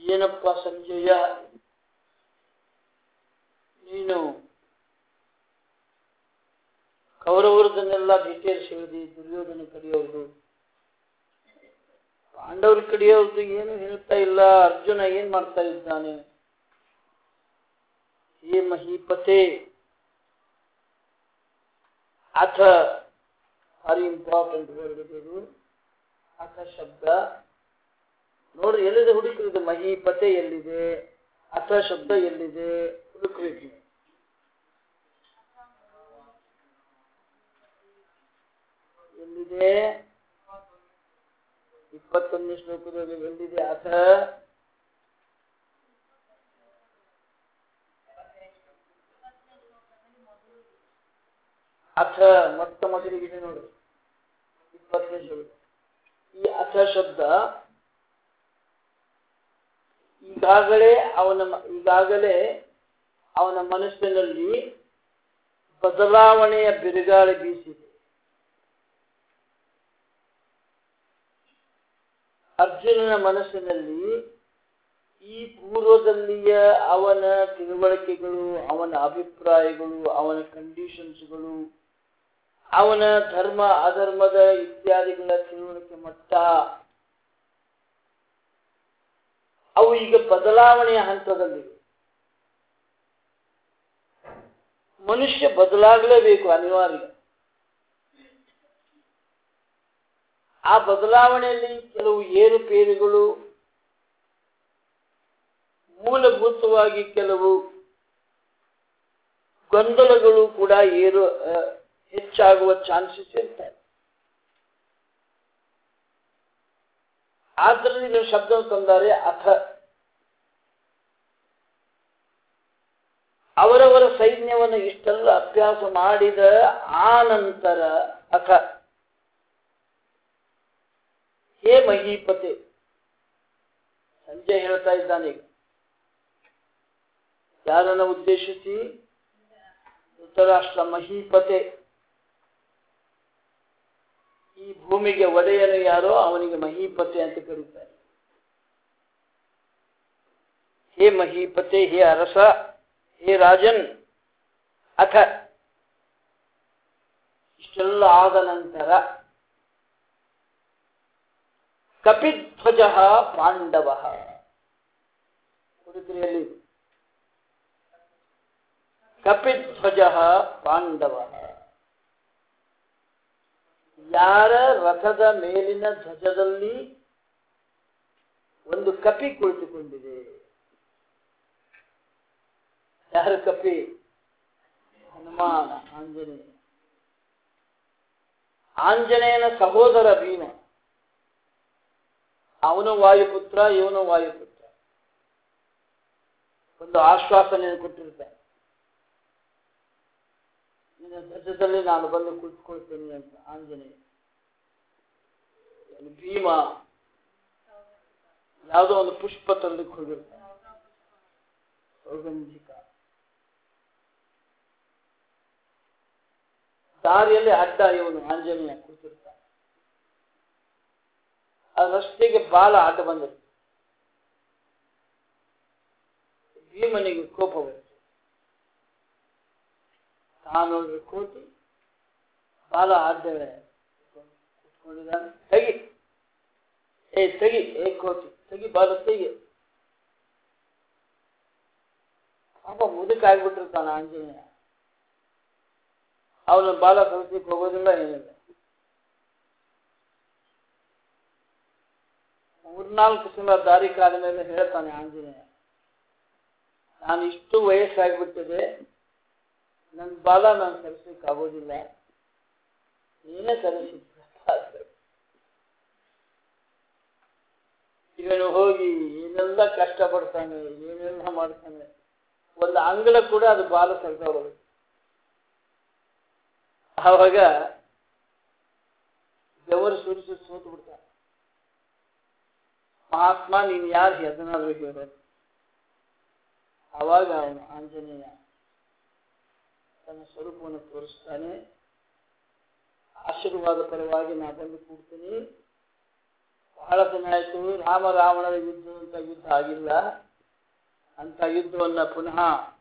ಏನಪ್ಪ ಸಂಜಯ, ನೀನು ಕೌರವರದನ್ನೆಲ್ಲ ಡೀಟೇಲ್ಸ್ ಹೇಳಿದಿ, ದುರ್ಯೋಧನ ಕಡಿಯೋದು, ಪಾಂಡವರು ಕಡಿಯೋದು ಏನು ಹೇಳ್ತಾ ಇಲ್ಲ, ಅರ್ಜುನ ಏನ್ ಮಾಡ್ತಾ ಇದ್ದಾನೆ? ಹೇ ಮಹೀಪತೆ, ಅಥ ಭಾರಿ ಇಂಪಾರ್ಟೆಂಟ್ ವರ್ಡ್ ಇದು. ಅಥ ಶಬ್ದ ನೋಡ್ರಿ ಎಲ್ಲಿದೆ ಹುಡುಕ್ರಿ. ಮಹೀಪತೆ ಎಲ್ಲಿದೆ, ಅಥ ಶಬ್ದ ಎಲ್ಲಿದೆ ಹುಡುಕ್ಬೇಕು. ಎಲ್ಲಿದೆ? 21ನೇ ಶ್ಲೋಕದಲ್ಲಿ ಎಲ್ಲಿದೆ ಅಥ? ಅಥ ಮೊತ್ತ ಮೊದಲಿಗಿದೆ ನೋಡಿ 20ನೇ ಶ್ಲೋಕ. ಈ ಅಥ ಶಬ್ದ ಈಗಾಗಲೇ ಅವನ ಮನಸ್ಸಿನಲ್ಲಿ ಬದಲಾವಣೆಯ ಬಿರುಗಾಳಿ ಬೀಸಿದೆ. ಅರ್ಜುನನ ಮನಸ್ಸಿನಲ್ಲಿ ಈ ಪೂರ್ವದಲ್ಲಿಯ ಅವನ ತಿಳುವಳಿಕೆಗಳು, ಅವನ ಅಭಿಪ್ರಾಯಗಳು, ಅವನ ಕಂಡೀಷನ್ಸ್ಗಳು, ಅವನ ಧರ್ಮ ಅಧರ್ಮದ ಇತ್ಯಾದಿಗಳ ತಿಳುವಳಿಕೆ ಮಟ್ಟ ಅವು ಈಗ ಬದಲಾವಣೆಯ ಹಂತದಲ್ಲಿವೆ. ಮನುಷ್ಯ ಬದಲಾಗಲೇಬೇಕು, ಅನಿವಾರ್ಯ. ಆ ಬದಲಾವಣೆಯಲ್ಲಿ ಕೆಲವು ಏರುಪೇರುಗಳು, ಮೂಲಭೂತವಾಗಿ ಕೆಲವು ಗೊಂದಲಗಳು ಕೂಡ ಹೆಚ್ಚಾಗುವ ಚಾನ್ಸಸ್ ಇರ್ತಾರೆ. ಆದ್ದರಿಂದ ಇದನ್ನು ಶಬ್ದ ತಂದರೆ ಅಥ. ಅವರವರ ಸೈನ್ಯವನ್ನು ಇಷ್ಟೆಲ್ಲ ಅಭ್ಯಾಸ ಮಾಡಿದ ಆ ನಂತರ ಅಥ. ಹೇ ಮಹೀಪತೆ, ಸಂಜಯ್ ಹೇಳ್ತಾ ಇದ್ದಾನೆ ಯಾರನ್ನ ಉದ್ದೇಶಿಸಿ? ಧೃತರಾಷ್ಟ್ರ. ಮಹೀಪತೆ, ಈ ಭೂಮಿಗೆ ಒಡೆಯನು ಯಾರೋ ಅವನಿಗೆ ಮಹೀಪತೆ ಅಂತ ಕರೀತಾರೆ. ಹೇ ಮಹೀಪತೆ, ಹೇ ಅರಸ, ಹೇ ರಾಜನ್. ಅಥ ಇಷ್ಟೆಲ್ಲ ಆದ ನಂತರ ಕಪಿಧ್ವಜ ಪಾಂಡವ. ಹುಡುಗರಿಯಲ್ಲಿ ಕಪಿಧ್ವಜ ಪಾಂಡವ, ಯಾರ ರಥದ ಮೇಲಿನ ಧ್ವಜದಲ್ಲಿ ಒಂದು ಕಪಿ ಕುಳಿತುಕೊಂಡಿದೆ. ಯಾರ ಕಪಿ? ಹನುಮಾನ, ಆಂಜನೇಯ. ಆಂಜನೇಯನ ಸಹೋದರ ಭೀಮ. ಅವನು ವಾಯುಪುತ್ರ, ಇವನು ವಾಯುಪುತ್ರ. ಒಂದು ಆಶ್ವಾಸನೆ ಕೊಟ್ಟಿರ್ತಾನೆ, ನಿನ್ನ ಧ್ವಜದಲ್ಲಿ ನಾನು ಬಂದು ಕುಳಿತುಕೊಳ್ತೇನೆ ಅಂತ ಆಂಜನೇಯ. ಭೀಮ ಯಾವುದೋ ಒಂದು ಪುಷ್ಪ ತರಲಿಕ್ಕೆ ಹೋಗಿರ್ತಾನೆ, ಸೌಗಂಧಿಕ. ದಾರಿಯಲ್ಲಿ ಅಡ್ಡ ಇವನು ಆಂಜನೇಯ ಕೂತಿರ್ತಾನೆ. ಆ ರಸ್ತೆಗೆ ಬಾಲ ಅಡ್ಡ ಬಂದಿರ್ತಾನೆ. ಭೀಮನಿಗೆ ಕೋಪ ಬರುತ್ತೆ. ತಾನು ಕೋತಿ ಬಾಲ ಅಡ್ಡವೇ ಕುತ್ಕೊಂಡಿದ್ದಾನೆ. ತೆಗಿ, ತೆಗಿ, ಕೋತಿ ತೆಗಿ, ಬಾಲ ತೆಗಿ. ಪಾಪ ಮುದುಕ ಆಗ್ಬಿಟ್ಟಿರ್ತಾನ ಆಂಜನೇಯ. ಅವನ ಬಾಲ ಕಲಿಸ್ಲಿಕ್ಕೆ ಹೋಗೋದಿಲ್ಲ, ಏನಿಲ್ಲ. 3-4 ಸಲ ದಾರಿ ಕಾಲ ಮೇಲೆ ಹೇಳ್ತಾನೆ ಆಂಜನೇಯ, ನಾನು ಇಷ್ಟು ವಯಸ್ಸಾಗ್ಬಿಟ್ಟಿದೆ, ನನ್ನ ಬಾಲ ನಾನು ಸರಿಸಲಿಕ್ಕೆ ಆಗೋದಿಲ್ಲ, ನೀನೇ ಸರಿಸಿ. ಇವನು ಹೋಗಿ ಏನೆಲ್ಲ ಕಷ್ಟಪಡ್ತಾನೆ, ಏನೆಲ್ಲ ಮಾಡ್ತಾನೆ, ಒಂದು ಅಂಗಳ ಕೂಡ ಅದು ಬಾಲ ಸರಿಸೋದು. ಆವಾಗ ಬೆವರು ಸುರಿಸಿ ಸೋತು ಬಿಡ್ತಾನೆ. ಮಹಾತ್ಮ, ನೀನು ಯಾರು ಅದನ್ನಾದ್ರೂ ಹೇಳೋದು. ಆವಾಗ ಅವನು ಆಂಜನೇಯ ತನ್ನ ಸ್ವರೂಪವನ್ನು ತೋರಿಸ್ತಾನೆ. ಆಶೀರ್ವಾದ ಪರವಾಗಿ ನಾ ಬಂದು ಕೂಡ್ತೀನಿ, ಬಹಳ ಸಮಯ ಆಯಿತು, ರಾಮ ರಾವಣರ ಯುದ್ಧ ಯುದ್ಧ ಆಗಿಲ್ಲ, ಅಂತ ಯುದ್ಧವನ್ನ ಪುನಃ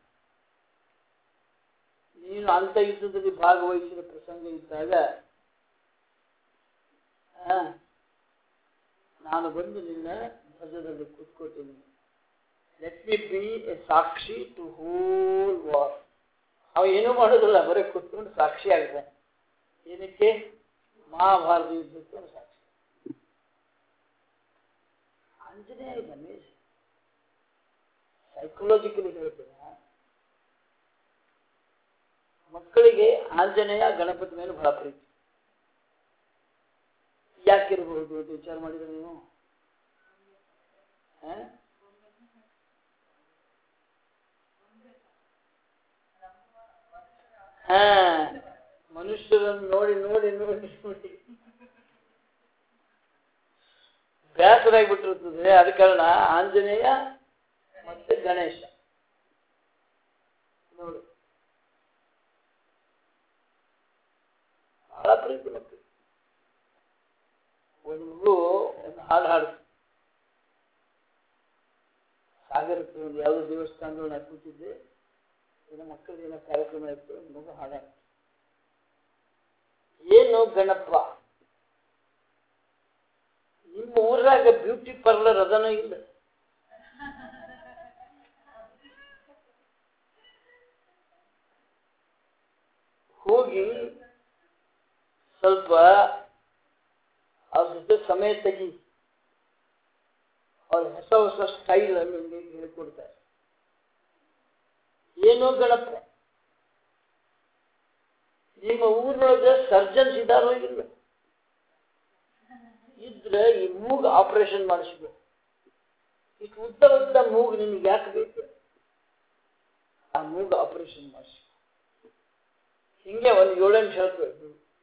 ನೀನು ಅಂತ ಯುದ್ಧದಲ್ಲಿ ಭಾಗವಹಿಸಿದ ಪ್ರಸಂಗ ಇದ್ದಾಗ ನಾನು ಬಂದು ನಿನ್ನ ಧ್ವಜದಲ್ಲಿ ಕೂತ್ಕೊಳ್ತೀನಿ. ಲೆಟ್ ಮಿ ಬಿ ಎ ಸಾಕ್ಷಿ ಟು ಹೋಲ್ ವಾರ್. ಅವ ಏನೂ ಮಾಡೋದಿಲ್ಲ, ಬರೀ ಕೂತ್ಕೊಂಡು ಸಾಕ್ಷಿ ಆಗ್ತಾನೆ. ಏನಕ್ಕೆ? ಮಹಾಭಾರತ ಯುದ್ಧಕ್ಕೆ ಸಾಕ್ಷಿ. ಆಂಜನೇಯ ಗಣೇಶ್ ಸೈಕಲಾಜಿಕಲಿ ಹೇಳ್ತೀರ, ಮಕ್ಕಳಿಗೆ ಆಂಜನೇಯ ಗಣಪತಿ ಮೇಲೆ ಬಹಳ ಪ್ರೀತಿ. ಯಾಕಿರಬಹುದು ಅಂತ ವಿಚಾರ ಮಾಡಿದ್ರೆ ನೀವು? ಮನುಷ್ಯರನ್ನು ನೋಡಿ ನೋಡಿ ನೋಡಿ ನೋಡಿ ಬೇಸರಾಗಿಬಿಟ್ಟಿರ್ತದೆ. ಅದ ಕಾರಣ ಆಂಜನೇಯ ಮತ್ತೆ ಗಣೇಶ ನೋಡಿ ಬಹಳ ಪ್ರೀತಿ ಮಕ್ಕಳು. ಒಂದು ಹಾಡು ಹಾಡು ಸಾಗರಕ್ಕೆ ಒಂದು ಯಾವುದೋ ದೇವಸ್ಥಾನಗಳು ನಾನು ಕೂತಿದ್ದೆ, ಏನೋ ಮಕ್ಕಳಿಗೆ ಏನೋ ಕಾರ್ಯಕ್ರಮ ಇತ್ತು, ಮಗು ಹಾಡು ಏನು ಗಣಪ, ನಿಮ್ಮ ಊರಾಗ ಬ್ಯೂಟಿ ಪಾರ್ಲರ್ ಅದನೋ ಇಲ್ಲ? ಹೋಗಿ ಸ್ವಲ್ಪ ಅವ್ರ ಜೊತೆ ಸಮಯ ತೆಗಿ, ಅವ್ರ ಹೊಸ ಹೊಸ ಸ್ಟೈಲ್ ಅನ್ನು ಹೇಳಿಕೊಡ್ತಾರೆ. ಏನೋ ಗಣಪ, ನಿಮ್ಮ ಊರೊಳಗೆ ಸರ್ಜನ್ಸ್ ಇದಾರೋ ಇಲ್ಲ? ಇದ್ರೆ ಈ ಮೂಗು ಆಪರೇಷನ್ ಮಾಡಿಸ್ಬೇಕು. ಇಷ್ಟು ಉದ್ದ ಉದ್ದ ಮೂಗು ನಿಮ್ಗೆ ಯಾಕೆ ಬೇಕು? ಆ ಮೂಗು ಆಪರೇಷನ್ ಮಾಡಿಸ್ಬೇಕು. ಹಿಂಗೆ ಒಂದು 7-8 ಹೇಳ್ಬೇಕು.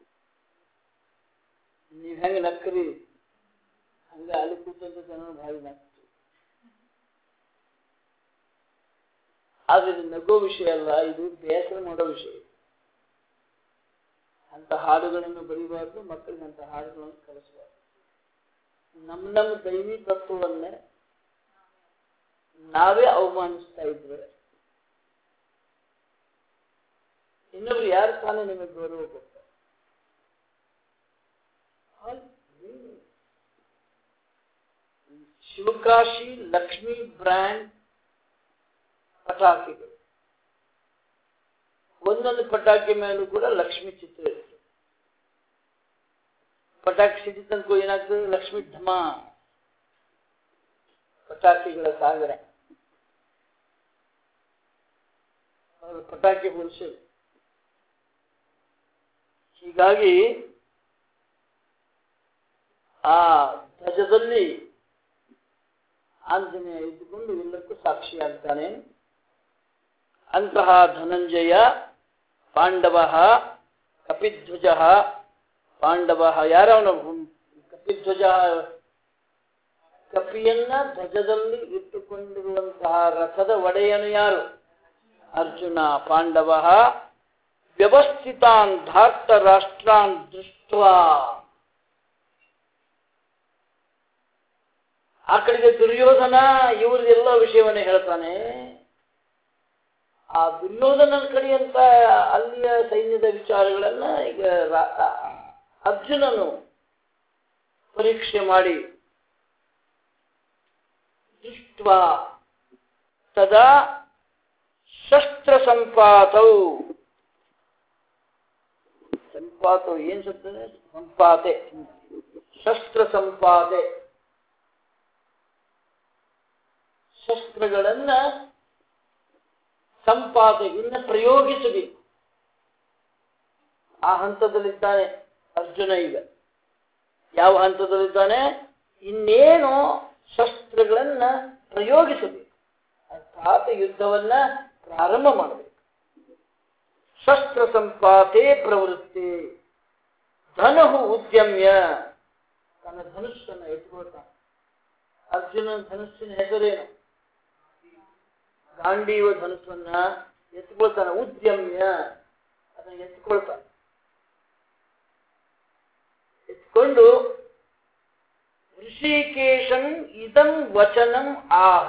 ನೀವು ಹೆಂಗೆ ನಕ್ಕರಿ ಹಂಗೆ ಅಲ್ಲಿ ಕೂತಂತ ಜನ ಭಾರಿ ನಕ್ತು. ಆದ್ರೆ ಇದು ನಗೋ ವಿಷಯ ಅಲ್ಲ, ಇದು ಬೇಸರ ಮಾಡೋ ವಿಷಯ. ಅಂತ ಹಾಡುಗಳನ್ನು ಬರೀಬಾರ್ದು, ಮಕ್ಕಳಿಗೆ ಅಂತ ಹಾಡುಗಳನ್ನು ಕಲಿಸಬಾರ್ದು. ನಮ್ಮ ದೈವಿ ತತ್ವವನ್ನೇ ನಾವೇ ಅವಮಾನಿಸ್ತಾ ಇದ್ರೆ ಇನ್ನೊಬ್ರು ಯಾರು ತಾನೇ ನಿಮಗೆ ಗೌರವ ಕೊಡ್ತಾರೆ? ಶಿವಕಾಶಿ ಲಕ್ಷ್ಮಿ ಬ್ರ್ಯಾಂಡ್ ಪಟಾಕಿಗಳು, ಒಂದೊಂದು ಪಟಾಕಿ ಮೇಲೂ ಕೂಡ ಲಕ್ಷ್ಮಿ ಚಿತ್ರ ಇರ್ತದೆ. ಪಟಾಕಿ ಸಿಡಿ ತನಕ ಏನಾಗ್ತದೆ? ಲಕ್ಷ್ಮಿ ಢಮ, ಪಟಾಕಿಗಳ ಸಾಗರ. ಪಟಾಕಿ ಹೋಲಿಸಿ. ಹೀಗಾಗಿ ಆ ಧ್ವಜದಲ್ಲಿ ಆಂಜನೇಯ ಇದ್ದುಕೊಂಡು ಎಲ್ಲಕ್ಕೂ ಸಾಕ್ಷಿಯಾಗ್ತಾನೆ. ಅಂತಹ ಧನಂಜಯ ಪಾಂಡವ ಕಪಿಧ್ವಜ ಪಾಂಡವ ಯಾರವನು? ಕಪಿಧ್ವಜ, ಕಪಿಯನ್ನ ಧ್ವಜದಲ್ಲಿ ಇಟ್ಟುಕೊಂಡಿರುವಂತಹ ರಥದ ಒಡೆಯನು ಯಾರು? ಅರ್ಜುನ. ಪಾಂಡವ ವ್ಯವಸ್ಥಿತಾನ್ ಧಾರ್ತ ರಾಷ್ಟ್ರಾನ್ ದೃಷ್ಟ್ವಾ, ಆ ಕಡೆಗೆ ದುರ್ಯೋಧನ ಇವ್ರದೆಲ್ಲ ವಿಷಯವನ್ನೇ ಹೇಳ್ತಾನೆ. ಆ ದುರ್ಯೋಧನ ಕಡೆಯಂತ ಅಲ್ಲಿಯ ಸೈನ್ಯದ ವಿಚಾರಗಳನ್ನ ಈಗ ಅರ್ಜುನನು ಪರೀಕ್ಷೆ ಮಾಡಿ ದೃಷ್ಟ್ವಾ ತದಾ ಶಸ್ತ್ರ ಸಂಪಾತೌ, ಸಂಪಾತೌ ಏನ್ ಶಬ್ದ? ಸಂಪಾತೆ, ಶಸ್ತ್ರ ಸಂಪಾತೆ, ಶಸ್ತ್ರಗಳನ್ನ ಸಂಪಾತೆ ಇನ್ನು ಪ್ರಯೋಗಿಸಬೇಕು. ಆ ಹಂತದಲ್ಲಿದ್ದಾನೆ ಅರ್ಜುನ. ಈಗ ಯಾವ ಹಂತದಲ್ಲಿದ್ದಾನೆ? ಇನ್ನೇನು ಶಸ್ತ್ರಗಳನ್ನ ಪ್ರಯೋಗಿಸಬೇಕು, ಅರ್ಥಾತ್ ಯುದ್ಧವನ್ನ ಪ್ರಾರಂಭ ಮಾಡಬೇಕು. ಶಸ್ತ್ರ ಸಂಪಾತೆ ಪ್ರವೃತ್ತಿ ಧನುಹು ಉದ್ಯಮ್ಯ, ತನ್ನ ಧನುಸ್ಸನ್ನು ಎತ್ಕೊಳ್ತಾನೆ. ಅರ್ಜುನನ ಧನುಸ್ಸಿನ ಹೆಸರೇನು? ಗಾಂಡೀವ ಧನುಸ್ಸನ್ನ ಎತ್ಕೊಳ್ತಾನೆ. ಉದ್ಯಮ್ಯ, ಅದನ್ನು ಎತ್ಕೊಳ್ತಾನೆ. ಎತ್ಕೊಂಡು ಋಷಿಕೇಶಂ ಇದಂ ವಚನಂ ಆಹ.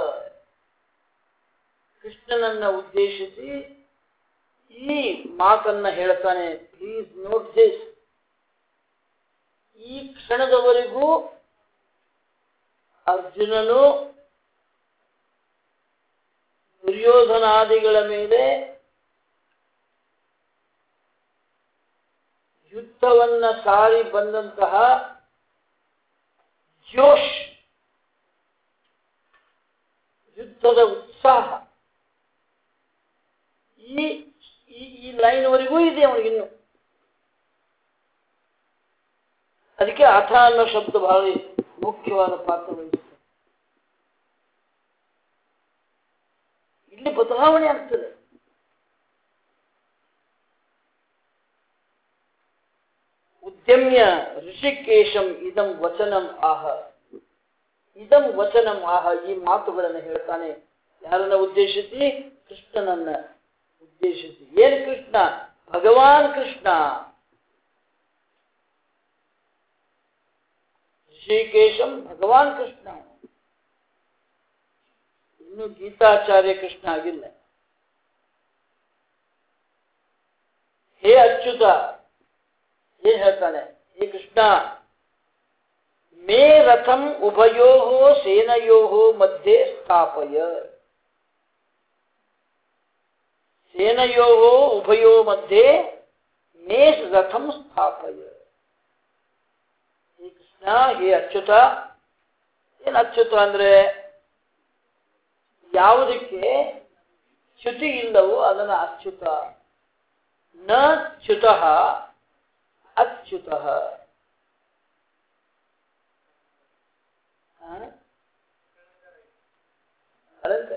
ಕೃಷ್ಣನನ್ನ ಉದ್ದೇಶಿಸಿ ಈ ಮಾತನ್ನ ಹೇಳ್ತಾನೆ. Please note this. ಈ ಕ್ಷಣದವರೆಗೂ ಅರ್ಜುನನು ದುರ್ಯೋಧನಾದಿಗಳ ಮೇಲೆ ಯುದ್ಧವನ್ನ ಸಾರಿ ಬಂದಂತಹ ಜೋಶ್, ಯುದ್ಧದ ಉತ್ಸಾಹ ಈ ಲೈನ್ವರೆಗೂ ಇದೆ ಅವನಿಗಿನ್ನು. ಅದಕ್ಕೆ ಅಥ ಅನ್ನೋ ಶಬ್ದ ಬಹಳ ಮುಖ್ಯವಾದ ಪಾತ್ರ ವಹಿಸುತ್ತೆ. ಇಲ್ಲಿ ಬದಲಾವಣೆ ಆಗ್ತದೆ. ಉದ್ಯಮ್ಯ ಋಷಿಕೇಶಂ ಇದಂ ವಚನಂ ಆಹ. ಇದಂ ವಚನಂ ಆಹ. ಈ ಮಾತುಗಳನ್ನು ಹೇಳ್ತಾನೆ. ಯಾರನ್ನ ಉದ್ದೇಶಿಸಿ? ಕೃಷ್ಣನನ್ನ ಉದ್ದೇಶಿಸಿ. ಏನು ಕೃಷ್ಣ? ಭಗವಾನ್ ಕೃಷ್ಣ. ಋಷಿಕೇಶಂ ಭಗವಾನ್ ಕೃಷ್ಣ. ಇನ್ನು ಗೀತಾಚಾರ್ಯ ಕೃಷ್ಣ ಆಗಿಲ್ಲ. ಹೇ ಅಚ್ಯುತ, ಏನ್ ಹೇಳ್ತಾನೆ? ಹೇ ಕೃಷ್ಣ, ಮೇ ರಥಂ ಉಭಯೋ ಸೇನಯೋ ಮಧ್ಯೆ ಸ್ಥಾಪಯ. ಸೇನಯೋ ಉಭಯೋ ಮಧ್ಯೆ ಮೇ ರಥಂ ಸ್ಥಾಪಯ. ಹೇ ಕೃಷ್ಣ, ಹೇ ಅಚ್ಯುತ. ಏನ್ ಅಚ್ಯುತ ಅಂದ್ರೆ ಯಾವುದಕ್ಕೆ ಚ್ಯುತಿ ಇಲ್ಲವೋ ಅದನ್ನ ಅಚ್ಯುತ. ನ ಚ್ಯುತಃ ಅಚ್ಯುತಃ. ಅಲಂಕಾರ.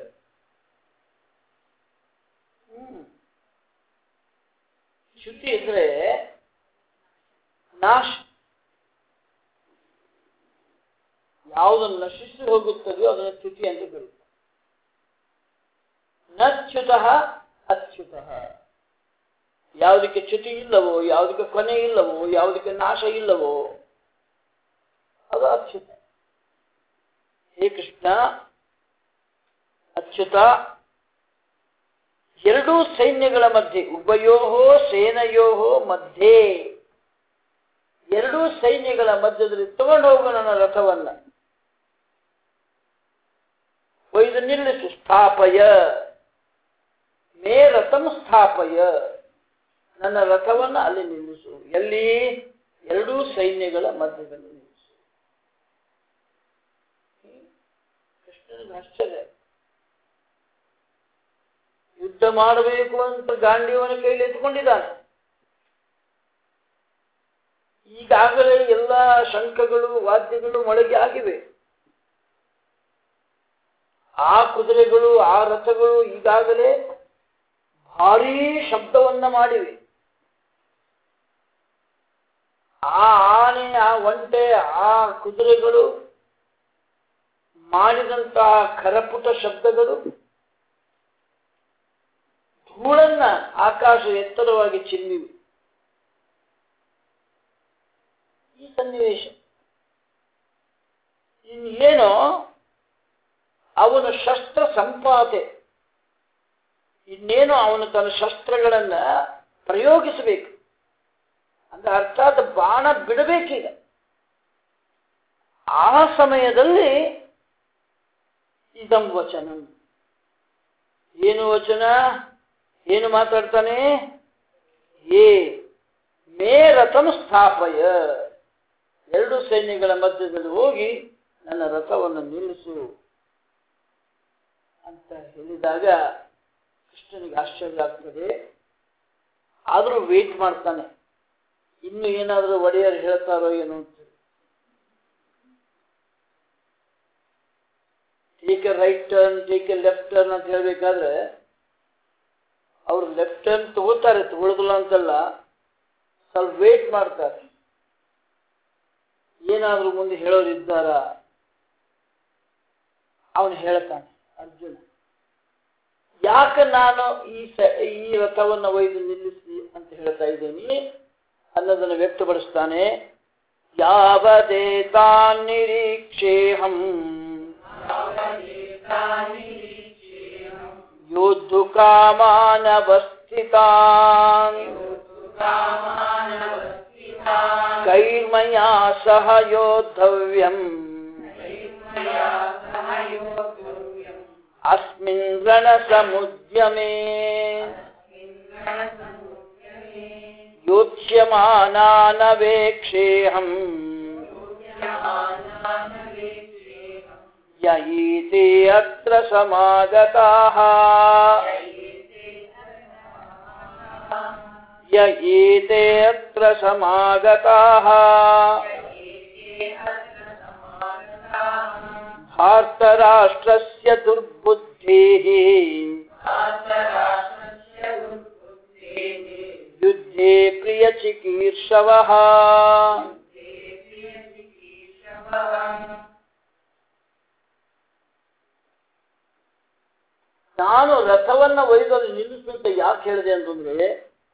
ಚ್ಯುತಿ ಇದ್ರೆ ನಾಶ. ಯಾವುದನ್ನು ನಶಿಸಿ ಹೋಗುತ್ತದೆಯೋ ಅದನ್ನು ಚ್ಯುತಿ ಅಂತ ಕರೀತಾರೆ. ನಚ್ಯುತಃ ಅಚ್ಯುತಃ. ಯಾವುದಕ್ಕೆ ಚ್ಯುತಿ ಇಲ್ಲವೋ, ಯಾವುದಕ್ಕೆ ಕೊನೆ ಇಲ್ಲವೋ, ಯಾವುದಕ್ಕೆ ನಾಶ ಇಲ್ಲವೋ ಅದು ಅಚ್ಯುತ. ಹೇ ಕೃಷ್ಣ ಅಚ್ಯುತ. ಎರಡೂ ಸೈನ್ಯಗಳ ಮಧ್ಯೆ, ಉಭಯೋ ಸೇನಯೋ ಮಧ್ಯೆ, ಎರಡೂ ಸೈನ್ಯಗಳ ಮಧ್ಯದಲ್ಲಿ ತಗೊಂಡು ಹೋಗು ನನ್ನ ರಥವನ್ನ. ಒಯ್ದು ನಿಲ್ಲಿಸು. ಸ್ಥಾಪಯ ಮೇ ರಥಂ ಸ್ಥಾಪಯ. ನನ್ನ ರಥವನ್ನ ಅಲ್ಲಿ ನಿಲ್ಲಿಸು. ಎಲ್ಲಿ? ಎರಡೂ ಸೈನ್ಯಗಳ ಮಧ್ಯದಲ್ಲಿ ನಿಲ್ಲಿಸು. ಕೃಷ್ಣನಿಗೆ ಆಶ್ಚರ್ಯ. ಯುದ್ಧ ಮಾಡಬೇಕು ಅಂತ ಗಾಂಡೀವನ ಕೈಲಿ ಎತ್ಕೊಂಡಿದ್ದಾನೆ. ಈಗಾಗಲೇ ಎಲ್ಲ ಶಂಖಗಳು ವಾದ್ಯಗಳು ಮೊಳಗೆ ಆಗಿವೆ. ಆ ಕುದುರೆಗಳು, ಆ ರಥಗಳು ಈಗಾಗಲೇ ಭಾರೀ ಶಬ್ದವನ್ನ ಮಾಡಿವೆ. ಆ ಆನೆ, ಆ ಒಂಟೆ, ಆ ಕುದುರೆಗಳು ಮಾಡಿದಂತಹ ಖರಪುಟ ಶಬ್ದಗಳು ಧೂಳನ್ನ ಆಕಾಶ ಎತ್ತರವಾಗಿ ಚಿಮ್ಮಿವೆ. ಈ ಸನ್ನಿವೇಶ ಇನ್ನೇನೋ ಅವನ ಶಸ್ತ್ರ ಸಂಪಾತೆ, ಇನ್ನೇನು ಅವನು ತನ್ನ ಶಸ್ತ್ರಗಳನ್ನ ಪ್ರಯೋಗಿಸಬೇಕು ಅಂದ್ರೆ ಅರ್ಥಾತ್ ಬಾಣ ಬಿಡಬೇಕೀಗ. ಆ ಸಮಯದಲ್ಲಿ ಇದಂ ವಚನಂ. ಏನು ವಚನ? ಏನು ಮಾತಾಡ್ತಾನೆ? ಏ ಮೇ ರಥಂ ಸ್ಥಾಪಯ. ಎರಡು ಸೈನ್ಯಗಳ ಮಧ್ಯದಲ್ಲಿ ಹೋಗಿ ನನ್ನ ರಥವನ್ನು ನಿಲ್ಲಿಸು ಅಂತ ಹೇಳಿದಾಗ ಕೃಷ್ಣನಿಗೆ ಆಶ್ಚರ್ಯ ಆಗ್ತದೆ. ಆದರೂ ವೇಟ್ ಮಾಡ್ತಾನೆ, ಇನ್ನು ಏನಾದರೂ ಒಡೆಯರು ಹೇಳ್ತಾರೋ ಏನೋ ಅಂತ. Take a right turn, take a left turn ಅಂತ ಹೇಳ್ಬೇಕಾದ್ರೆ ಅವ್ರು ಲೆಫ್ಟ್ ಟರ್ನ್ ತಗೋತಾರೆ, ತಗೊಳ್ಳೋದಿಲ್ಲ ಅಂತಲ್ಲ, ಸ್ವಲ್ಪ ವೇಟ್ ಮಾಡ್ತಾರೆ. ಏನಾದರೂ ಮುಂದೆ ಹೇಳೋರಿದ್ದಾರ? ಅವನು ಹೇಳ್ತಾನೆ, ಅರ್ಜುನ ಯಾಕೆ ನಾನು ಈ ರಥವನ್ನು ಒಯ್ದು ನಿಲ್ಲಿಸಿ ಅಂತ ಹೇಳ್ತಾ ಇದ್ದೀನಿ ಅನ್ನೋದನ್ನು ವ್ಯಕ್ತಪಡಿಸ್ತಾನೆ. ಯಾವದೇತಾನ್ ನಿರೀಕ್ಷೇಹಂ ಯೋದ್ಧು ಕಾಮಾನವಸ್ಥಿತಾನ್ ಕೈರ್ಮಯಾ ಸಹ ಯೋದ್ಧವ್ಯಂ ಅಸ್ಮಿನ್ ರಣಸಮುದ್ಯಮೇ ಯೋಚ್ಯಮಾನಾನವೇಕ್ಷೇಹಂ ಯಯೀತೆ ಅತ್ರ ಸಮಾಗತಾಃ ಯಯೀತೆ ಅತ್ರ ಸಮಾಗತಾಃ ಭಾರತರಾಷ್ಟ್ರಸ್ಯ ದುರ್ಬುದ್ಧಿಃ ಯುದ್ಧೇ ಪ್ರಿಯಚಿಕೀರ್ಷವಃ ನಾನು ರಥವನ್ನ ಒಯ್ದಲ್ಲಿ ನಿಲ್ಲಿಸುವಂತ ಯಾಕೆ ಹೇಳಿದೆ ಅಂತಂದ್ರೆ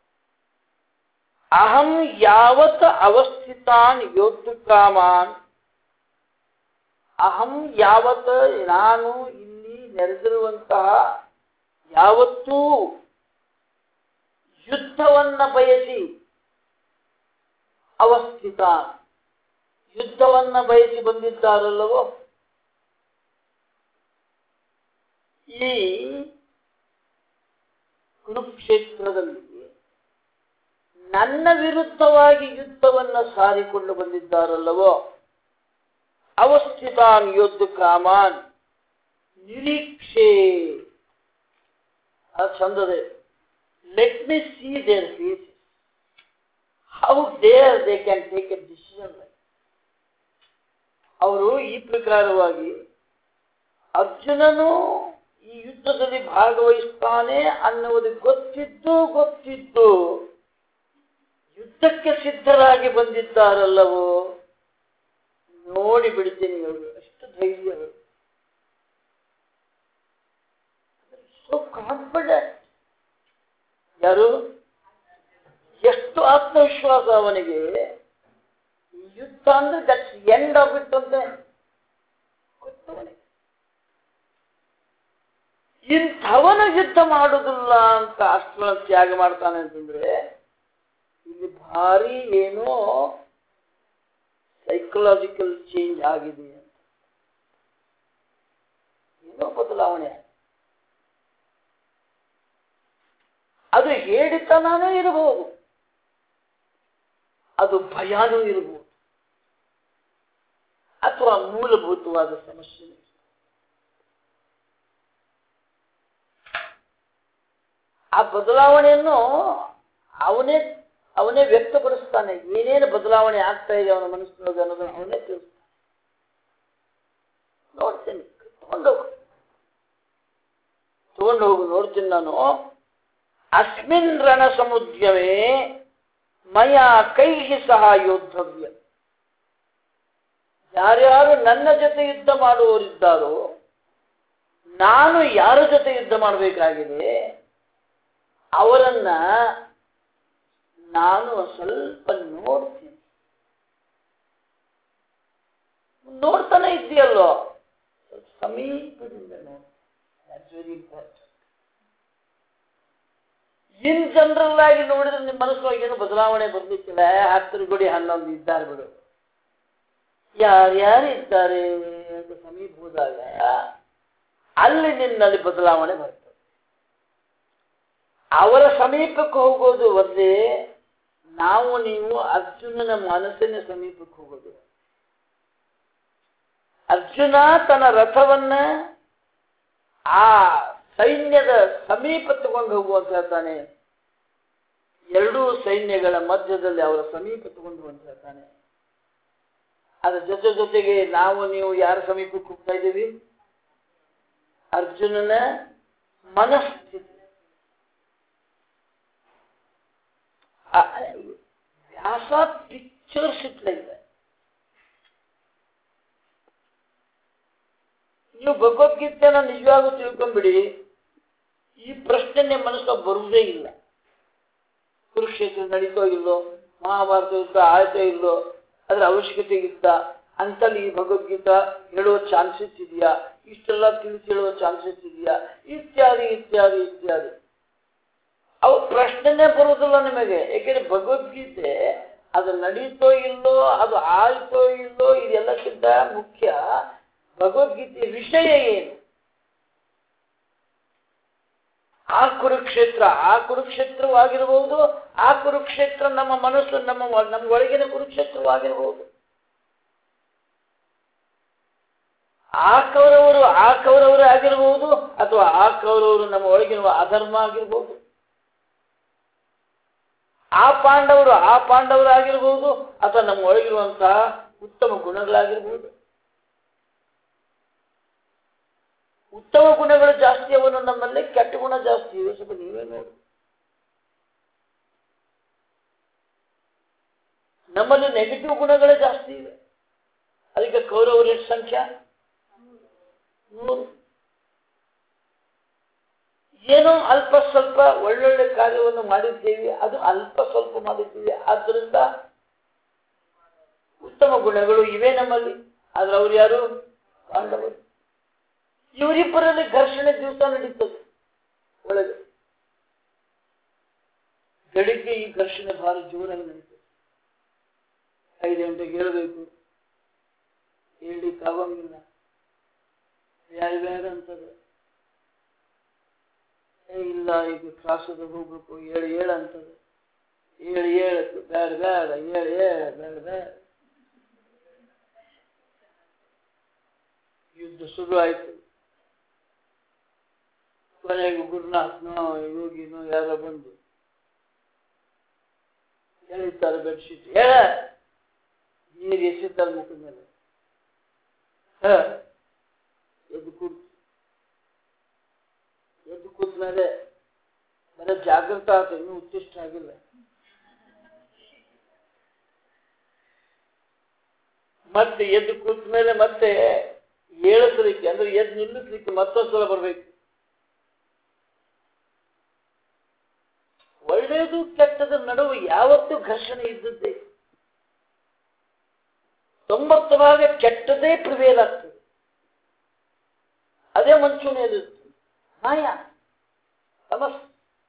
ಅಹಂ ಯಾವತ್ ಅವಸ್ಥಿತಾನ್ ಯೋದ್ಧು ಕಾಮಾನ್ ಅಹಂ ಯಾವತ್ ನಾನು ಇಲ್ಲಿ ನೆರೆದಿರುವಂತಹ ಯಾವತ್ತೂ ಯುದ್ಧವನ್ನ ಬಯಸಿ ಅವಸ್ಥಿತ ಯುದ್ಧವನ್ನ ಬಯಸಿ ಬಂದಿದ್ದಾರಲ್ಲವೋ ಈ ಕುರುಕ್ಷೇತ್ರದಲ್ಲಿ ನನ್ನ ವಿರುದ್ಧವಾಗಿ ಯುದ್ಧವನ್ನ ಸಾರಿಕೊಂಡು ಬಂದಿದ್ದಾರಲ್ಲವೋ ಅವಸ್ಥಿತಾನ್ ಯೋದ್ಧ ಕಾಮಾನ್ ನಿರೀಕ್ಷೆ ಚಂದದೆ let me see their faces how dare they can take a decision like ಅವರು ಈ ಪ್ರಕಾರವಾಗಿ ಅರ್ಜುನನು ಈ ಯುದ್ಧದಲ್ಲಿ ಭಾಗವಹಿಸ್ತಾನೆ ಅನ್ನುವುದು ಗೊತ್ತಿದ್ದು ಯುದ್ಧಕ್ಕೆ ಸಿದ್ಧರಾಗಿ ಬಂದಿದ್ದಾರಲ್ಲವೋ ನೋಡಿ ಬಿಡ್ತೀನಿ ಅವರು ಅಷ್ಟು ಧೈರ್ಯ ಅವರು ಸೋ ಕಾನ್ಫಿಡೆಂಟ್ ಯಾರು ಎಷ್ಟು ಆತ್ಮವಿಶ್ವಾಸ ಅವನಿಗೆ ಯುದ್ಧ ಅಂದ್ರೆ ದಟ್ಸ್ ಎಂಡ್ ಆಫ್ ಇಟ್ ಅಂತ ಗೊತ್ತವನಿಗೆ ಇಂಥವನು ಯುದ್ಧ ಮಾಡುದಿಲ್ಲ ಅಂತ ಅಷ್ಟನ್ನು ತ್ಯಾಗ ಮಾಡ್ತಾನೆ ಅಂತಂದ್ರೆ ಇಲ್ಲಿ ಭಾರಿ ಏನೋ ಸೈಕಲಾಜಿಕಲ್ ಚೇಂಜ್ ಆಗಿದೆ ಅಂತ ಏನೋ ಬದಲಾವಣೆ ಅದು ಹೇಳಿತನೂ ಇರಬಹುದು ಅದು ಭಯಾನೂ ಇರಬಹುದು ಅಥವಾ ಮೂಲಭೂತವಾದ ಸಮಸ್ಯೆ ಆ ಬದಲಾವಣೆಯನ್ನು ಅವನೇ ವ್ಯಕ್ತಪಡಿಸ್ತಾನೆ ಏನೇನು ಬದಲಾವಣೆ ಆಗ್ತಾ ಇದೆ ಅವನ ಮನಸ್ಸಿನೊಳಗೆ ಅನ್ನೋದನ್ನು ಅವನೇ ತಿಳಿಸ್ತಾನೆ ನೋಡ್ತೇನೆ ತಗೊಂಡು ಹೋಗು ನೋಡ್ತೀನಿ ನಾನು ಅಸ್ಮಿನ್ ರಣ ಸಮುದ್ಯವೇ ಮಯ ಕೈಹಿ ಸಹ ಯೋದ್ಧವ್ಯ ಯಾರ್ಯಾರು ನನ್ನ ಜೊತೆ ಯುದ್ಧ ಮಾಡುವವರಿದ್ದಾರೋ ನಾನು ಯಾರ ಜೊತೆ ಯುದ್ಧ ಮಾಡಬೇಕಾಗಿದೆ ಅವರನ್ನ ನಾನು ಸ್ವಲ್ಪ ನೋಡ್ತಾನೆ ಇದೆಯಲ್ಲೋ ಸಮೀಪದಿಂದ ನೋಡಿ that's very important in general ಆಗಿ ನೋಡಿದ್ರೆ ನಿಮ್ಮ ಮನಸ್ಸೊಳಗೆ ಏನು ಬದಲಾವಣೆ ಬರ್ಲಿಕ್ಕಿಲ್ಲ 10 ಗುಡಿ 11 ಇದ್ದಾರೆ ಬಿಡು ಯಾರ್ಯಾರು ಇದ್ದಾರೆ ಅಂತ ಸಮೀಪ ಹೋದಾಗ ಅಲ್ಲಿ ನಿನ್ನಲ್ಲಿ ಬದಲಾವಣೆ ಬರ್ತದೆ ಅವರ ಸಮೀಪಕ್ಕೆ ಹೋಗೋದು ಒಂದೇ ನೀವು ಅರ್ಜುನನ ಮನಸ್ಸಿನ ಸಮೀಪಕ್ಕೆ ಹೋಗೋದು ಅರ್ಜುನ ತನ್ನ ರಥವನ್ನ ಆ ಸೈನ್ಯದ ಸಮೀಪ ತಗೊಂಡು ಹೋಗುವಂತ ಹೇಳ್ತಾನೆ ಎರಡೂ ಸೈನ್ಯಗಳ ಮಧ್ಯದಲ್ಲಿ ಅವರ ಸಮೀಪ ತಗೊಂಡು ಅಂತ ಹೇಳ್ತಾನೆ ಅದರ ಜೊತೆಗೆ ನೀವು ಯಾರ ಸಮೀಪಕ್ಕೆ ಹೋಗ್ತಾ ಇದ್ದೀವಿ ಅರ್ಜುನನ ಮನಸ್ಥಿತಿ ವ್ಯಾಸ ಪಿಕ್ಚರ್ಸ್ ಇಟ್ಲಿದೆ ನೀವು ಭಗವದ್ಗೀತೆನ ನಿಜವಾಗೂ ತಿಳ್ಕೊಂಡ್ಬಿಡಿ ಈ ಪ್ರಶ್ನೆ ನಿಮ್ಮ ಮನಸ್ಸು ಬರುವುದೇ ಇಲ್ಲ ಕುರುಕ್ಷೇತ್ರ ನಡೀತೋ ಇಲ್ಲೋ ಮಹಾಭಾರತ ಯುದ್ಧ ಆಯ್ತೋ ಇಲ್ಲೋ ಅದರ ಅವಶ್ಯಕತೆ ಇತ್ತ ಅಂತಲ್ಲಿ ಈ ಭಗವದ್ಗೀತಾ ಹೇಳುವ ಚಾನ್ಸಸ್ ಇದೆಯಾ, ಇಷ್ಟೆಲ್ಲ ತಿಳಿಸಿ ಹೇಳುವ ಚಾನ್ಸಸ್ ಇದೆಯಾ, ಇತ್ಯಾದಿ ಇತ್ಯಾದಿ ಇತ್ಯಾದಿ. ಅವು ಪ್ರಶ್ನೆನೇ ಬರುವುದಿಲ್ಲ ನಿಮಗೆ. ಏಕೆಂದ್ರೆ ಭಗವದ್ಗೀತೆ ಅದು ನಡೀತೋ ಇಲ್ಲೋ, ಅದು ಆಯ್ತೋ ಇಲ್ಲೋ, ಇದೆಲ್ಲಕ್ಕಿಂತ ಮುಖ್ಯ ಭಗವದ್ಗೀತೆಯ ವಿಷಯ ಏನು. ಆ ಕುರುಕ್ಷೇತ್ರವಾಗಿರಬಹುದು, ಆ ಕುರುಕ್ಷೇತ್ರ ನಮ್ಮ ಮನಸ್ಸು, ನಮ್ಮ ಒಳಗಿನ ಕುರುಕ್ಷೇತ್ರವಾಗಿರಬಹುದು. ಆ ಕೌರವರು ಆಗಿರಬಹುದು, ಅಥವಾ ಆ ಕೌರವರು ನಮ್ಮ ಒಳಗಿನ ಅಧರ್ಮ ಆಗಿರಬಹುದು. ಆ ಪಾಂಡವರಾಗಿರಬಹುದು, ಅಥವಾ ನಮ್ಮ ಒಳಗಿರುವಂತಹ ಉತ್ತಮ ಗುಣಗಳಾಗಿರಬಹುದು. ಉತ್ತಮ ಗುಣಗಳು ಜಾಸ್ತಿ ಅವನು ನಮ್ಮಲ್ಲಿ, ಕೆಟ್ಟ ಗುಣ ಜಾಸ್ತಿ ಇವೆ. ಸ್ವಲ್ಪ ನೀವೇ ನೋಡಿ. ನಮ್ಮಲ್ಲಿ ನೆಗೆಟಿವ್ ಗುಣಗಳೇ ಜಾಸ್ತಿ ಇವೆ. ಅದಕ್ಕೆ ಕೌರವರ ಎಷ್ಟು ಸಂಖ್ಯೆ? 100. ಏನೋ ಅಲ್ಪ ಸ್ವಲ್ಪ ಒಳ್ಳೊಳ್ಳೆ ಕಾರ್ಯವನ್ನು ಮಾಡಿದ್ದೇವೆ, ಅದು ಅಲ್ಪ ಸ್ವಲ್ಪ ಮಾಡಿದ್ದೇವೆ. ಆದ್ದರಿಂದ ಉತ್ತಮ ಗುಣಗಳು ಇವೆ ನಮ್ಮಲ್ಲಿ. ಆದ್ರೆ ಅವ್ರು ಯಾರು? ಪಾಂಡವರು. ಇವರಿಬ್ಬರಲ್ಲಿ ಘರ್ಷಣೆ ದಿವಸ ನಡೀತದೆ ಒಳಗೆ. ಬೆಳಿಗ್ಗೆ ಈ ಘರ್ಷಣೆ ಭಾರಿ ಜೋರಾಗಿ ನಡೀತದೆ. 5 ಗಂಟೆಗೆ ಹೇಳಬೇಕು, ಹೇಳಲಿಕ್ಕಾಗಂಗಿಲ್ಲ, ಬ್ಯಾಡ ಅಂತದೆ. ಇಲ್ಲ ಈಗ ಕ್ಲಾಸದ ಹೋಗ್ಬೇಕು, ಹೇಳು ಅಂತದೆ. ಹೇಳಕ್ಕೆ ಬೇಡ ಬೇಡ. ಯುದ್ಧ ಶುರು ಆಯ್ತು. ಕೊನೆಗೆ ಗುರುನಾಥ್ನೋ ಯೋಗಿನೋ ಯಾರೋ ಬಂದು ಎಳಿತಾರೆ ಬೆಡ್ಶೀಟ್, ನೀರು ಎಸಿತಾರೆ ಮುಖದ ಮೇಲೆ. ಎದ್ದು ಕೂತ ಮೇಲೆ ಬರೀ ಜಾಗೃತ ಆತ, ಇನ್ನೂ ಉತ್ತಿಷ್ಟ ಆಗಿಲ್ಲ. ಮತ್ತೆ ಎದ್ದು ಕೂತ ಮೇಲೆ ಮತ್ತೆ ಏಳಿಸ್ಲಿಕ್ಕೆ, ಅಂದ್ರೆ ಎದ್ದು ನಿಲ್ಲಿಸ್ಲಿಕ್ಕೆ ಮತ್ತೊಂದ್ಸಲ ಬರ್ಬೇಕು. ಒಳ್ಳೆಯದು ಕೆಟ್ಟದ ನಡುವೆ ಯಾವತ್ತೂ ಘರ್ಷಣೆ ಇದ್ದದ್ದೇ. 90 ಭಾಗ ಕೆಟ್ಟದೇ ಪ್ರಿವೇಲ್ ಆಗ್ತದೆ. ಅದೇ ಮಂಚೂಣಿಯಲ್ಲಿರ್ತದೆ. ಮಾಯ ಸಮಸ್ಯೆ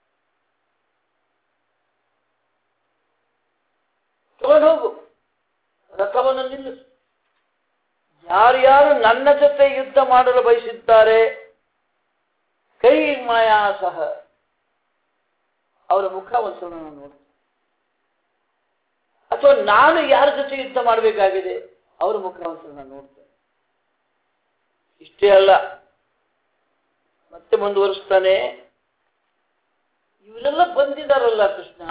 ತಗೊಂಡು ಹೋಗು, ರಥವನ್ನು ನಿಲ್ಲಿಸು. ಯಾರ್ಯಾರು ನನ್ನ ಜೊತೆ ಯುದ್ಧ ಮಾಡಲು ಬಯಸಿದ್ದಾರೆ, ಕೈ ಮಾಯಾ ಸಹ, ಅವರ ಮುಖ ಒಂದ್ಸಲ ನಾನು ನೋಡ್ತೇನೆ. ಅಥವಾ ನಾನು ಯಾರ ಜೊತೆ ಯುದ್ಧ ಮಾಡಬೇಕಾಗಿದೆ ಅವರ ಮುಖ ಒಂದ್ಸಲ ನಾನು ನೋಡ್ತೇನೆ. ಇಷ್ಟೇ ಅಲ್ಲ, ಮತ್ತೆ ಮುಂದುವರಿಸ್ತಾನೆ. ಇವರೆಲ್ಲ ಬಂದಿದ್ದಾರಲ್ಲ ಕೃಷ್ಣ,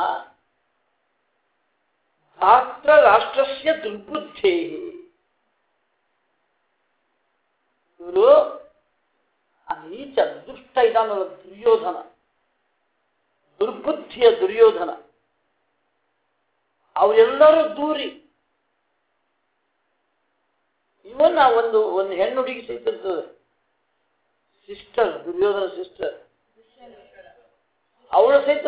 ಧಾತ್ರ ರಾಷ್ಟ್ರಸ್ಯ ದುರ್ಬುದ್ಧೇ. ಇವರು ಆ ನೀಚ ದುಷ್ಟ ಇದಾನಲ್ಲ ದುರ್ಯೋಧನ, ದುರ್ಬುದ್ಧಿಯ ದುರ್ಯೋಧನ, ಅವರೆಲ್ಲರೂ ದೂರಿ. ಇವನ್ ಒಂದು ಹೆಣ್ಣು ಹುಡುಗಿ ಸಹಿತ ಸಿಸ್ಟರ್, ದುರ್ಯೋಧನ ಸಿಸ್ಟರ್, ಅವಳ ಸಹಿತ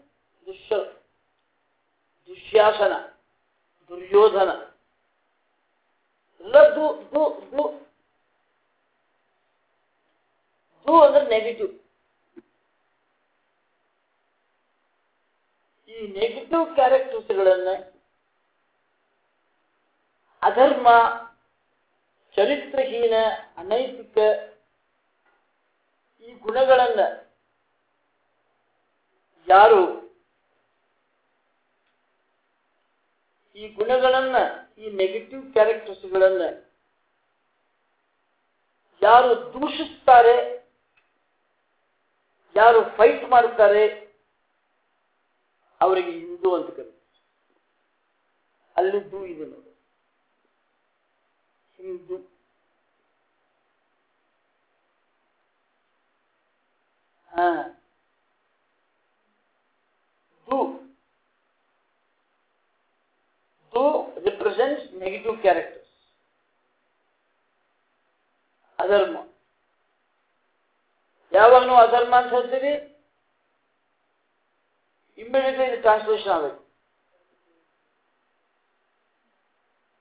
ದುಶ್ಯಾಸನ, ದುರ್ಯೋಧನ ಎಲ್ಲ ದು ಅಂದ್ರೆ ನೆಗೆಟಿವ್. ಈ ನೆಗೆಟಿವ್ ಕ್ಯಾರೆಕ್ಟರ್ಸ್ಗಳನ್ನ, ಅಧರ್ಮ, ಚರಿತ್ರಹೀನ, ಅನೈತಿಕ ಈ ಗುಣಗಳನ್ನ ಯಾರು ಈ ನೆಗೆಟಿವ್ ಕ್ಯಾರೆಕ್ಟರ್ಸ್ಗಳನ್ನ ಯಾರು ದೂಷಿಸ್ತಾರೆ, ಯಾರು ಫೈಟ್ ಮಾಡ್ತಾರೆ, ಅವರಿಗೆ ಹಿಂದೂ ಅಂತ ಕರೀತಾರೆ. ಅಲ್ಲಿದ್ದು ಇದೆ ನೋಡಿ, Hindu. Do represents negative characters. ಅಧರ್ಮ. ಯಾವಾಗ ನಾವು ಅಧರ್ಮ ಅಂತ ಹೇಳ್ತೀವಿ, ಇಮ್ಮಿಡಿಯೇಟ್ಲಿ ಇದು ಟ್ರಾನ್ಸ್ಲೇಷನ್ ಆಗಬೇಕು.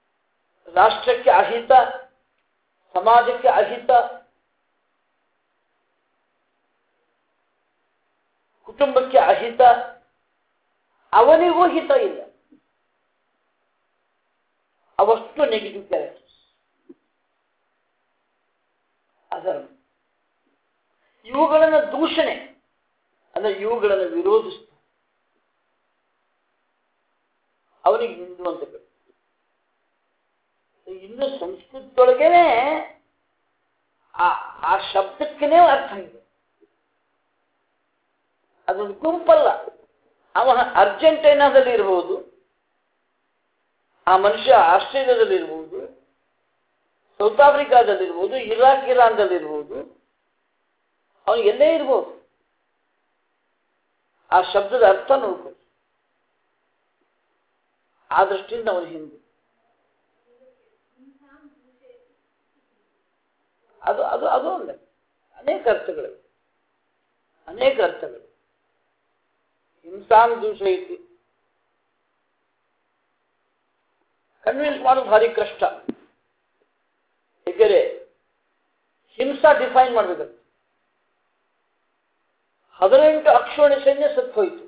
ರಾಷ್ಟ್ರಕ್ಕೆ ಅಹಿತ, ಸಮಾಜಕ್ಕೆ ಅಹಿತ, ಕುಟುಂಬಕ್ಕೆ ಅಹಿತ, ಅವನಿಗೂ ಹಿತ ಇಲ್ಲ. ಅವಷ್ಟು ನೆಗೆಟಿವ್ ಕ್ಯಾರೆಕ್ಟರ್ಸ್, ಅಧರ್ಮ. ಇವುಗಳನ್ನು ದೂಷಣೆ ಅಂದ್ರೆ ಇವುಗಳನ್ನು ವಿರೋಧಿಸ್ತ ಅವನಿಗೆ ಹಿಂದೂ ಅಂತ ಕರೀತಾರೆ. ಇನ್ನು ಸಂಸ್ಕೃತದೊಳಗೇನೆ ಆ ಶಬ್ದಕ್ಕೇನೆ ಅರ್ಥ ಇದೆ. ಅದೊಂದು ಗುಂಪಲ್ಲ. ಅವ ಅರ್ಜೆಂಟೈನಾದಲ್ಲಿ ಇರಬಹುದು, ಆ ಮನುಷ್ಯ ಆಸ್ಟ್ರೇಲಿಯಾದಲ್ಲಿರ್ಬೋದು, ಸೌತ್ ಆಫ್ರಿಕಾದಲ್ಲಿರ್ಬೋದು, ಇರಾನ್ದಲ್ಲಿರ್ಬೋದು, ಅವನು ಎಲ್ಲೇ ಇರ್ಬೋದು. ಆ ಶಬ್ದದ ಅರ್ಥ ನೋಡ್ಬೋದು. ಆ ದೃಷ್ಟಿಯಿಂದ ಅವನು ಹಿಂದೂ. ಅದು ಅದು ಅದು ಅಲ್ಲ, ಅನೇಕ ಅರ್ಥಗಳಿವೆ, ಅನೇಕ ಅರ್ಥಗಳು. ಹಿಂಸಾಂ ದೂಷಯಿತಿ ಕನ್ವಿನ್ಸ್ ಮಾಡೋದು ಭಾರಿ ಕಷ್ಟ. ಏಕೆಂದರೆ ಹಿಂಸಾ ಡಿಫೈನ್ ಮಾಡಬೇಕು. 18 ಅಕ್ಷೋಣಿ ಸೈನ್ಯ ಸತ್ತು ಹೋಯಿತು.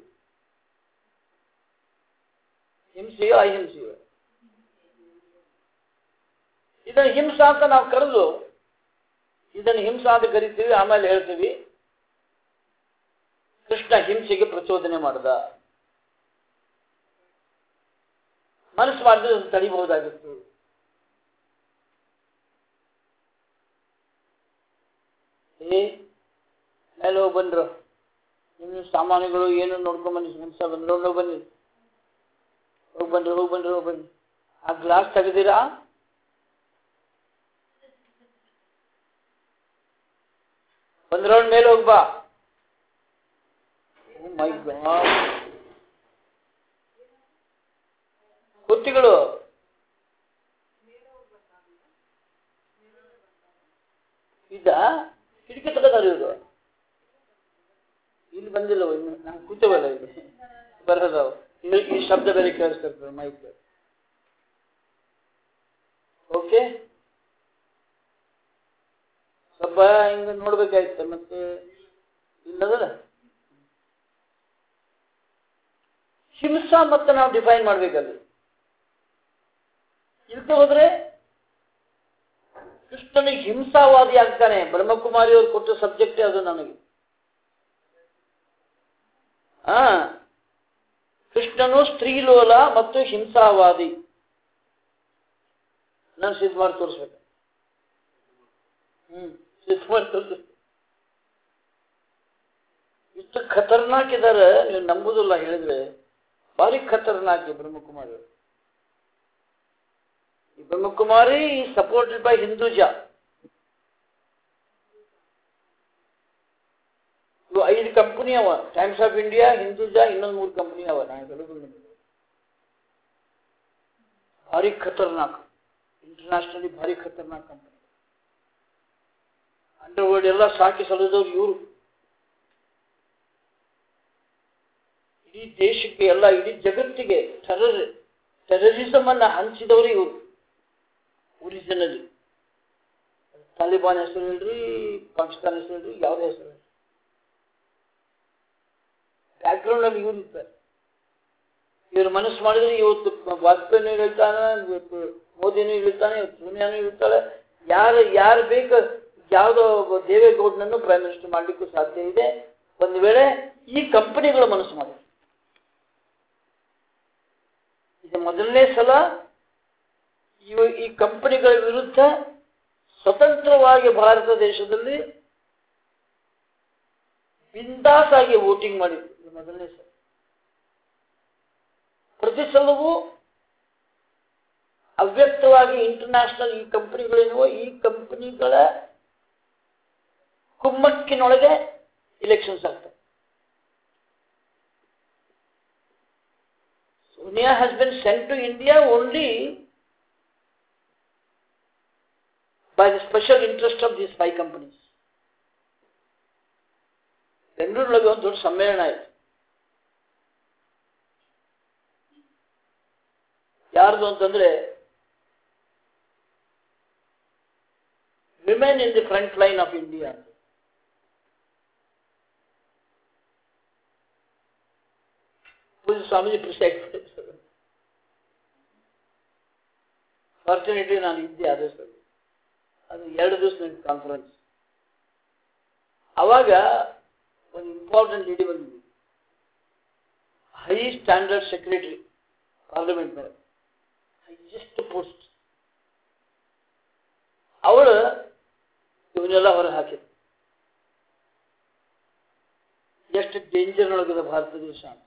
ಹಿಂಸೆಯೋ ಅಹಿಂಸೆಯೋ? ಇದನ್ನು ಹಿಂಸಾ ಅಂತ ನಾವು ಕರೆದು ಇದನ್ನು ಹಿಂಸಾ ಅಂತ ಕರಿತೀವಿ. ಆಮೇಲೆ ಹೇಳ್ತೀವಿ ಕೃಷ್ಣ ಹಿಂಸೆಗೆ ಪ್ರಚೋದನೆ ಮಾಡ್ದ. ಮನಸ್ಸು ಮಾಡಿದ್ರೆ ತಡಿಬಹುದಾಗಿತ್ತು. ಮೇಲೆ ಹೋಗಿ ಬಂದ್ರು, ನಿಮ್ಮ ಸಾಮಾನುಗಳು ಏನು ನೋಡ್ಕೊಂಡ್ ಬನ್ನಿ, ಹಿಂಸಾ ಬಂದ್ರು, ಹೋಗಿ ಬನ್ನಿ, ಹೋಗಿ ಬನ್ರಿ, ಹೋಗಿ ಬನ್ರಿ, ಹೋಗಿ ಬನ್ನಿ. ಆ ಗ್ಲಾಸ್ ತೆಗೆದಿರಾ? ಒಂದ್ ರೌಂಡ್ ಮೇಲೆ ಹೋಗ್ಬಾ. ಮೈ ಗಾಡ್, ಕುತ್ತಿಗಳು ಇದ್ದ ಕಿಟಕಿ ತಗದಾರ ಇವರು. ಇಲ್ಲಿ ಬಂದಿಲ್ಲ, ಇನ್ನು ನಾವು ಕೂತವಲ್ಲ, ಇಲ್ಲಿ ಬರೋದವು. ಈ ಶಬ್ದ ಬೇರೆ ಕೇಳಿಸ್ತಿರ್ತದೆ ಮೈಕ್. ಓಕೆ, ಸ್ವಲ್ಪ ಹಿಂಗ ನೋಡ್ಬೇಕಾಯ್ತ. ಮತ್ತೆ ಇಲ್ಲದಲ್ಲ ಹಿಂಸಾ ಮತ್ತೆ ನಾವು ಡಿಫೈನ್ ಮಾಡ್ಬೇಕಲ್ಲಿ. ಇದಕ್ಕೆ ಹೋದ್ರೆ ಕೃಷ್ಣನಿಗೆ ಹಿಂಸಾವಾದಿ ಆಗ್ತಾನೆ. ಬ್ರಹ್ಮಕುಮಾರಿ ಅವರು ಕೊಟ್ಟ ಸಬ್ಜೆಕ್ಟೇ ಅದು ನನಗೆ. ಕೃಷ್ಣನು ಸ್ತ್ರೀಲೋಲ ಮತ್ತು ಹಿಂಸಾವಾದಿ. ನಾನು ಸಿದ್ಧ ಮಾಡಿ ತೋರಿಸ್ಬೇಕು. ಸಿದ್ಧ ಮಾಡಿ ತೋರಿಸ್ಬೇಕು. ಇಷ್ಟು ಖತರ್ನಾಕ್ ಇದಾರೆ, ನೀವು ನಂಬುದಿಲ್ಲ ಹೇಳಿದ್ರೆ. ಭಾರಿ ಖತರ್ನಾಕ್ ಬ್ರಹ್ಮಕುಮಾರಿ. ಈ ಬ್ರಹ್ಮಕುಮಾರಿ ಸಪೋರ್ಟೆಡ್ ಬೈ ಹಿಂದೂಜಾ. ಇವು 5 ಕಂಪನಿ ಅವ. ಟೈಮ್ಸ್ ಆಫ್ ಇಂಡಿಯಾ, ಹಿಂದೂಜಾ, ಇನ್ನೊಂದು 3 ಕಂಪನಿ ಅವ. ಭಾರಿ ಖತರ್ನಾಕ್, ಇಂಟರ್ನ್ಯಾಷನಲಿ ಭಾರಿ ಖತರ್ನಾಕ್ ಕಂಪನಿ. ಅಂಡರ್ವರ್ಲ್ಡ್ ಎಲ್ಲ ಸಾಕಿ ಸಲುದವ್ರು ಇವರು. ಇಡೀ ದೇಶಕ್ಕೆ ಎಲ್ಲ, ಇಡೀ ಜಗತ್ತಿಗೆ ಟೆರರಿಸಮ್ ಅನ್ನ ಹಂಚಿದವರು ಇವರು. ಒರಿಜಿನಲಿ ತಾಲಿಬಾನ್ ಹೆಸರು ಹೇಳ್ರಿ, ಪಾಕಿಸ್ತಾನ ಹೆಸರು ಹೇಳ್ರಿ, ಯಾವುದೇ ಹೆಸರು ಹೇಳ್ರಿ, ಬ್ಯಾಕ್ಗ್ರೌಂಡ್ ಅಲ್ಲಿ ಇವ್ರು ಇರ್ತಾರೆ. ಇವ್ರು ಮನಸ್ಸು ಮಾಡಿದ್ರೆ ಇವತ್ತು ವಾಜಪೇಯಿನೂ ಇಳ್ತಾನೆ, ಇವತ್ತು ಮೋದಿನೂ ಇಳ್ತಾನೆ, ಇವತ್ತು ಸೋನಿಯಾನೂ ಇಳ್ತಾಳೆ. ಯಾರು ಬೇಕು ಯಾವುದೋ ದೇವೇಗೌಡನನ್ನು ಪ್ರೈಮ್ ಮಿನಿಸ್ಟರ್ ಮಾಡ್ಲಿಕ್ಕೂ ಸಾಧ್ಯ ಇದೆ, ಒಂದು ವೇಳೆ ಈ ಕಂಪನಿಗಳು ಮನಸ್ಸು ಮಾಡಿ. ಇದು ಮೊದಲನೇ ಸಲ ಈ ಕಂಪನಿಗಳ ವಿರುದ್ಧ ಸ್ವತಂತ್ರವಾಗಿ ಭಾರತ ದೇಶದಲ್ಲಿ ಬಿಂದಾಸ್ ಆಗಿ ವೋಟಿಂಗ್ ಮಾಡಿದ್ರು. ಇದು ಮೊದಲನೇ ಸಲ. ಪ್ರತಿ ಸಲವೂ ಅವ್ಯಕ್ತವಾಗಿ ಇಂಟರ್ನ್ಯಾಷನಲ್ ಈ ಕಂಪನಿಗಳೇನುವೋ ಈ ಕಂಪನಿಗಳ ಕುಮ್ಮಕ್ಕಿನೊಳಗೆ ಇಲೆಕ್ಷನ್ಸ್ ಆಗ್ತವೆ. Sonia has been sent to India only by the special interest of these 5 companies. ಬೆಂಗಳೂರೊಳಗೆ ಒಂದು ದೊಡ್ಡ ಸಮ್ಮೇಳನ ಆಯಿತು. ಯಾರ್ದು ಅಂತಂದ್ರೆ women in the front line of India. ಪೂಜ್ಯ ಸ್ವಾಮೀಜಿ ಪ್ರಿಸೈಡ್ ಮಾಡಿದ್ರು. ಫಾರ್ಚುನೇಟ್ಲಿ ನಾನು ಇದ್ದೆ ಆ ದಿವಸದಲ್ಲಿ. ಅದು 2 ದಿವಸ ನನ್ನ ಕಾನ್ಫರೆನ್ಸ್. ಅವಾಗ ಒಂದು ಇಂಪಾರ್ಟೆಂಟ್ ಲೇಡಿ ಬಂದಿದ್ವಿ, ಹೈ ಸ್ಟ್ಯಾಂಡರ್ಡ್ ಸೆಕ್ರೆಟರಿ ಪಾರ್ಲಿಮೆಂಟ್ ಮೇಲೆ, ಹೈಯೆಸ್ಟ್ ಪೋಸ್ಟ್. ಅವಳು ಇವನ್ನೆಲ್ಲ ಹೊರ ಹಾಕಿದ್ರು. ಎಷ್ಟು ಡೇಂಜರ್ನೊಳಗಿದೆ ಭಾರತ ದೇಶ ಅಂತ.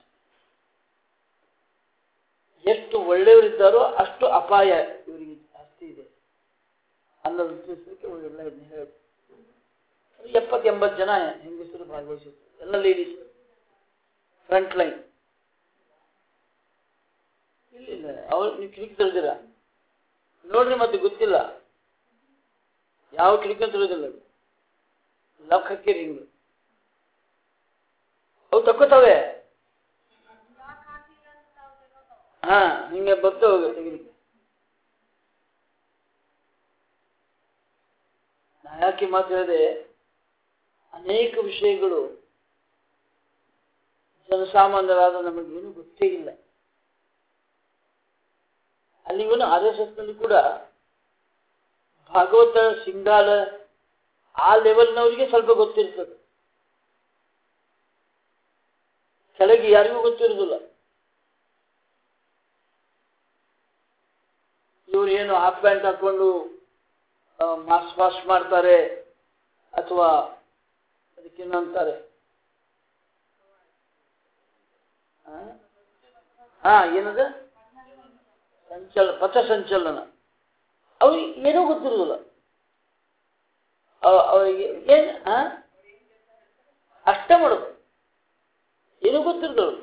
ಎಷ್ಟು ಒಳ್ಳೆಯವರಿದ್ದಾರೋ ಅಷ್ಟು ಅಪಾಯ ಇವರಿಗೆ ಜಾಸ್ತಿ ಇದೆ ಅನ್ನೋದು ತಿಳಿಸಲಿಕ್ಕೆ ಇವರೆಲ್ಲ ಇದನ್ನ ಹೇಳಿ 70-80 ಜನ ಹೆಂಗಸರು ಭಾಗವಹಿಸಿದ್ರು, ಎಲ್ಲ ಲೇಡೀಸ್, ಫ್ರಂಟ್ ಲೈನ್. ಇಲ್ಲ ಅವ್ರು ನೀವು ಕಿಟಕಿ ತಿಳಿದಿರ ನೋಡ್ರಿ, ಮತ್ತೆ ಗೊತ್ತಿಲ್ಲ ಯಾವ ಕಿಟಕಿ ತಿಳಿದಿಲ್ಲ, ಲಾಕ್ ಹಾಕಿರಿ ಹಿಂಗೆ, ಅವು ತಕ್ಕೋತಾವೆ. ಹಾ, ಹಿಂಗೆ ಬರ್ತಾ ಹೋಗುತ್ತೆ. ನಾ ಯಾಕೆ ಮಾತು ಹೇಳಿದೆ, ಅನೇಕ ವಿಷಯಗಳು ಜನಸಾಮಾನ್ಯರಾದ ನಮಗೇನು ಗೊತ್ತೇ ಇಲ್ಲ. ಅಲ್ಲಿ ಇವನು RSS ನಲ್ಲಿ ಕೂಡ ಭಾಗವತ ಸಿಂಗಾಲ ಆ ಲೆವೆಲ್ನವರಿಗೆ ಸ್ವಲ್ಪ ಗೊತ್ತಿರ್ತದೆ, ಕೆಳಗೆ ಯಾರಿಗೂ ಗೊತ್ತಿರುವುದಿಲ್ಲ. ಇವ್ರು ಏನು ಹಾಫ್ ಪ್ಯಾಂಟ್ ಹಾಕೊಂಡು ಮಾಸ್ ಮಾಡ್ತಾರೆ, ಅಥವಾ ಅದಕ್ಕೇನು ಅಂತಾರೆ, ಏನದ ಪಥ ಸಂಚಲನ, ಅವ್ರಿಗೆ ಏನೂ ಗೊತ್ತಿರೋದಿಲ್ಲ. ಅವರಿಗೆ ಏನ್ ಅಷ್ಟೇ ಮಾಡೋದು, ಏನೂ ಗೊತ್ತಿರೋದು,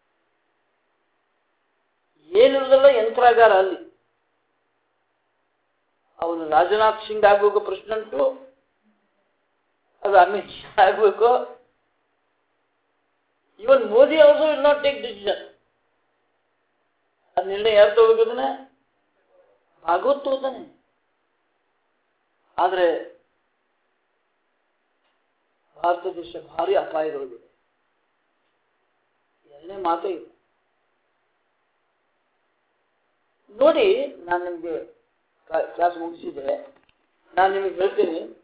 ಏನಿರೋದಲ್ಲ ಯಂತ್ರಾಗಾರ. ಅಲ್ಲಿ ಅವನು ರಾಜನಾಥ್ ಸಿಂಗ್ ಆಗ್ಬೇಕು ಪ್ರೆಸಿಡೆಂಟು, ಅದು ಅಮಿತ್ ಶಾ ಆಗ್ಬೇಕು. Even Modi also will not take decision. ಅದು ನಿರ್ಣಯ ಯಾರು ತಗೋಬೇಕದನ್ನ ಭಾಗವತ್ ತಗೋತಾನೆ. ಆದ್ರೆ ಭಾರತ ದೇಶ ಭಾರಿ ಅಪಾಯದೊಳಗಿದೆ. ಎರಡನೇ ಮಾತೇ ಇದೆ ನೋಡಿ. ನಾನು ನಿಮ್ಗೆ ಕ್ಲಾಸ್ ಮುಗಿಸಿದ್ರೆ ನಾನು ನಿಮಗೆ ಹೇಳ್ತೀನಿ,